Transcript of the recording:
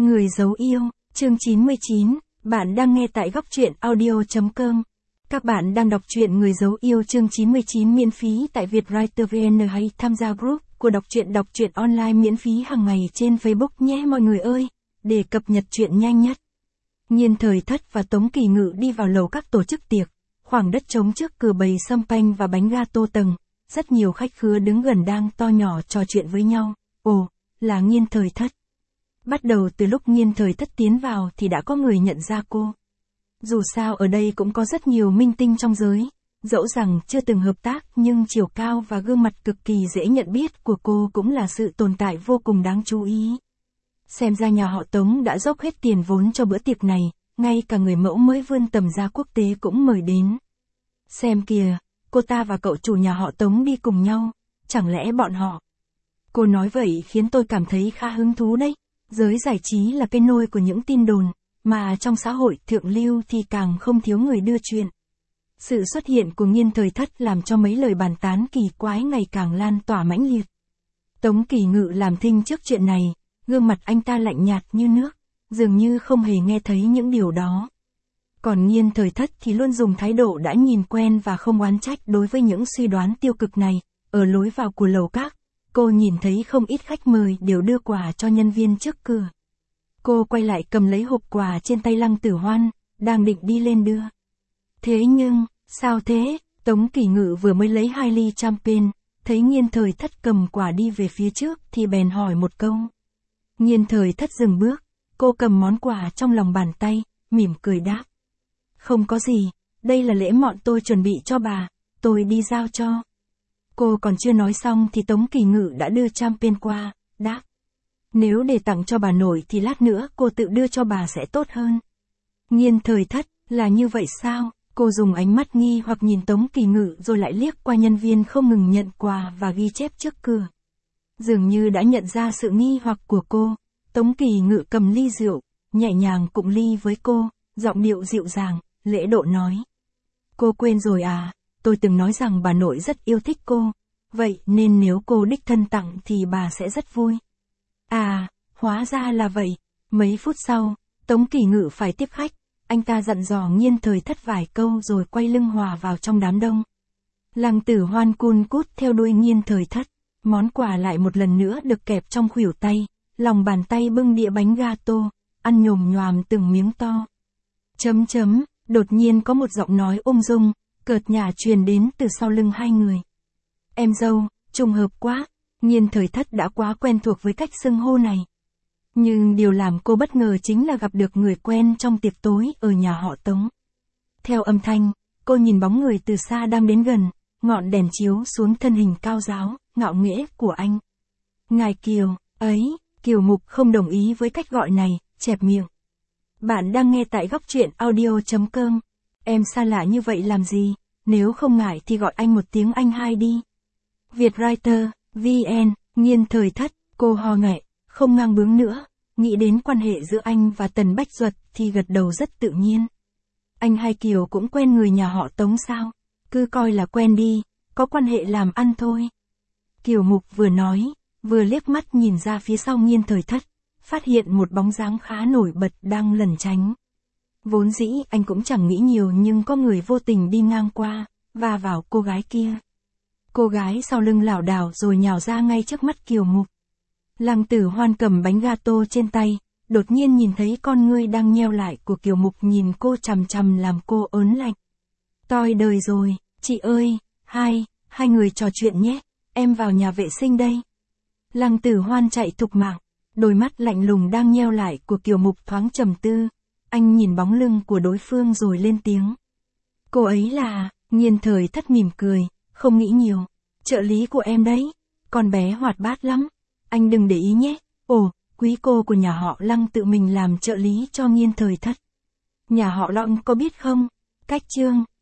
Người giấu yêu, chương 99, bạn đang nghe tại góc truyện audio.com. Các bạn đang đọc truyện Người giấu yêu chương 99 miễn phí tại Vietwriter VN hay tham gia group của đọc truyện online miễn phí hàng ngày trên Facebook nhé mọi người ơi, để cập nhật truyện nhanh nhất. Nhiên Thời Thất và Tống Kỳ Ngự đi vào lầu các tổ chức tiệc, khoảng đất trống trước cửa bày sâm panh và bánh gato tầng, rất nhiều khách khứa đứng gần đang to nhỏ trò chuyện với nhau. Ồ, là Nhiên Thời Thất. Bắt đầu từ lúc Nhiên Thời Thất tiến vào thì đã có người nhận ra cô. Dù sao ở đây cũng có rất nhiều minh tinh trong giới, dẫu rằng chưa từng hợp tác nhưng chiều cao và gương mặt cực kỳ dễ nhận biết của cô cũng là sự tồn tại vô cùng đáng chú ý. Xem ra nhà họ Tống đã dốc hết tiền vốn cho bữa tiệc này, ngay cả người mẫu mới vươn tầm ra quốc tế cũng mời đến. Xem kìa, cô ta và cậu chủ nhà họ Tống đi cùng nhau, chẳng lẽ bọn họ... Cô nói vậy khiến tôi cảm thấy khá hứng thú đấy. Giới giải trí là cái nôi của những tin đồn, mà trong xã hội thượng lưu thì càng không thiếu người đưa chuyện. Sự xuất hiện của Nhiên Thời Thất làm cho mấy lời bàn tán kỳ quái ngày càng lan tỏa mãnh liệt. Tống Kỳ Ngự làm thinh trước chuyện này, gương mặt anh ta lạnh nhạt như nước, dường như không hề nghe thấy những điều đó. Còn Nhiên Thời Thất thì luôn dùng thái độ đã nhìn quen và không oán trách đối với những suy đoán tiêu cực này. Ở lối vào của lầu các, cô nhìn thấy không ít khách mời đều đưa quà cho nhân viên trước cửa. Cô quay lại cầm lấy hộp quà trên tay Lăng Tử Hoan, đang định đi lên đưa. Thế nhưng, sao thế? Tống Kỳ Ngự vừa mới lấy 2 ly champagne, thấy Nhiên Thời Thất cầm quà đi về phía trước thì bèn hỏi một câu. Nhiên Thời Thất dừng bước, cô cầm món quà trong lòng bàn tay, mỉm cười đáp. Không có gì, đây là lễ mọn tôi chuẩn bị cho bà, tôi đi giao cho. Cô còn chưa nói xong thì Tống Kỳ Ngự đã đưa champagne qua, đáp. Nếu để tặng cho bà nội thì lát nữa cô tự đưa cho bà sẽ tốt hơn. Nhiên Thời Thất, là như vậy sao? Cô dùng ánh mắt nghi hoặc nhìn Tống Kỳ Ngự rồi lại liếc qua nhân viên không ngừng nhận quà và ghi chép trước cửa. Dường như đã nhận ra sự nghi hoặc của cô, Tống Kỳ Ngự cầm ly rượu, nhẹ nhàng cụng ly với cô, giọng điệu dịu dàng, lễ độ nói. Cô quên rồi à? Tôi từng nói rằng bà nội rất yêu thích cô, vậy nên nếu cô đích thân tặng thì bà sẽ rất vui. À, hóa ra là vậy. Mấy phút sau, Tống Kỳ Ngự phải tiếp khách, anh ta dặn dò Nhiên Thời Thất vài câu rồi quay lưng hòa vào trong đám đông. Lăng Tử Hoan cun cút theo đuôi Nhiên Thời Thất, món quà lại một lần nữa được kẹp trong khuỷu tay, lòng bàn tay bưng đĩa bánh gato, ăn nhồm nhoàm từng miếng to. Đột nhiên có một giọng nói ung dung, cợt nhả truyền đến từ sau lưng hai người. Em dâu, trùng hợp quá, Nhiên Thời Thất đã quá quen thuộc với cách xưng hô này. Nhưng điều làm cô bất ngờ chính là gặp được người quen trong tiệc tối ở nhà họ Tống. Theo âm thanh, cô nhìn bóng người từ xa đang đến gần, ngọn đèn chiếu xuống thân hình cao ráo, ngạo nghễ của anh. Ngài Kiều, ấy, Kiều Mục không đồng ý với cách gọi này, chẹp miệng. Bạn đang nghe tại góc truyện audio.com. Em xa lạ như vậy làm gì, nếu không ngại thì gọi anh một tiếng anh hai đi. Vietwriter, VN, Nhiên Thời Thất, cô ho nhẹ, không ngang bướng nữa, nghĩ đến quan hệ giữa anh và Tần Bách Duật thì gật đầu rất tự nhiên. Anh hai Kiều cũng quen người nhà họ Tống sao? Cứ coi là quen đi, có quan hệ làm ăn thôi. Kiều Mục vừa nói, vừa liếc mắt nhìn ra phía sau Nhiên Thời Thất, phát hiện một bóng dáng khá nổi bật đang lẩn tránh. Vốn dĩ anh cũng chẳng nghĩ nhiều nhưng có người vô tình đi ngang qua, va vào cô gái kia. Cô gái sau lưng lảo đảo rồi nhào ra ngay trước mắt Kiều Mục. Lăng Tử Hoan cầm bánh gato trên tay, đột nhiên nhìn thấy con ngươi đang nheo lại của Kiều Mục nhìn cô chằm chằm làm cô ớn lạnh. Toi đời rồi, chị ơi, hai người trò chuyện nhé, em vào nhà vệ sinh đây. Lăng Tử Hoan chạy thục mạng, đôi mắt lạnh lùng đang nheo lại của Kiều Mục thoáng trầm tư, anh nhìn bóng lưng của đối phương rồi lên tiếng. Cô ấy là, Nhiên Thời Thất mỉm cười, không nghĩ nhiều, trợ lý của em đấy, con bé hoạt bát lắm, anh đừng để ý nhé. Ồ, quý cô của nhà họ Lăng tự mình làm trợ lý cho Nhiên Thời Thất. Nhà họ Lăng có biết không? Cách chương,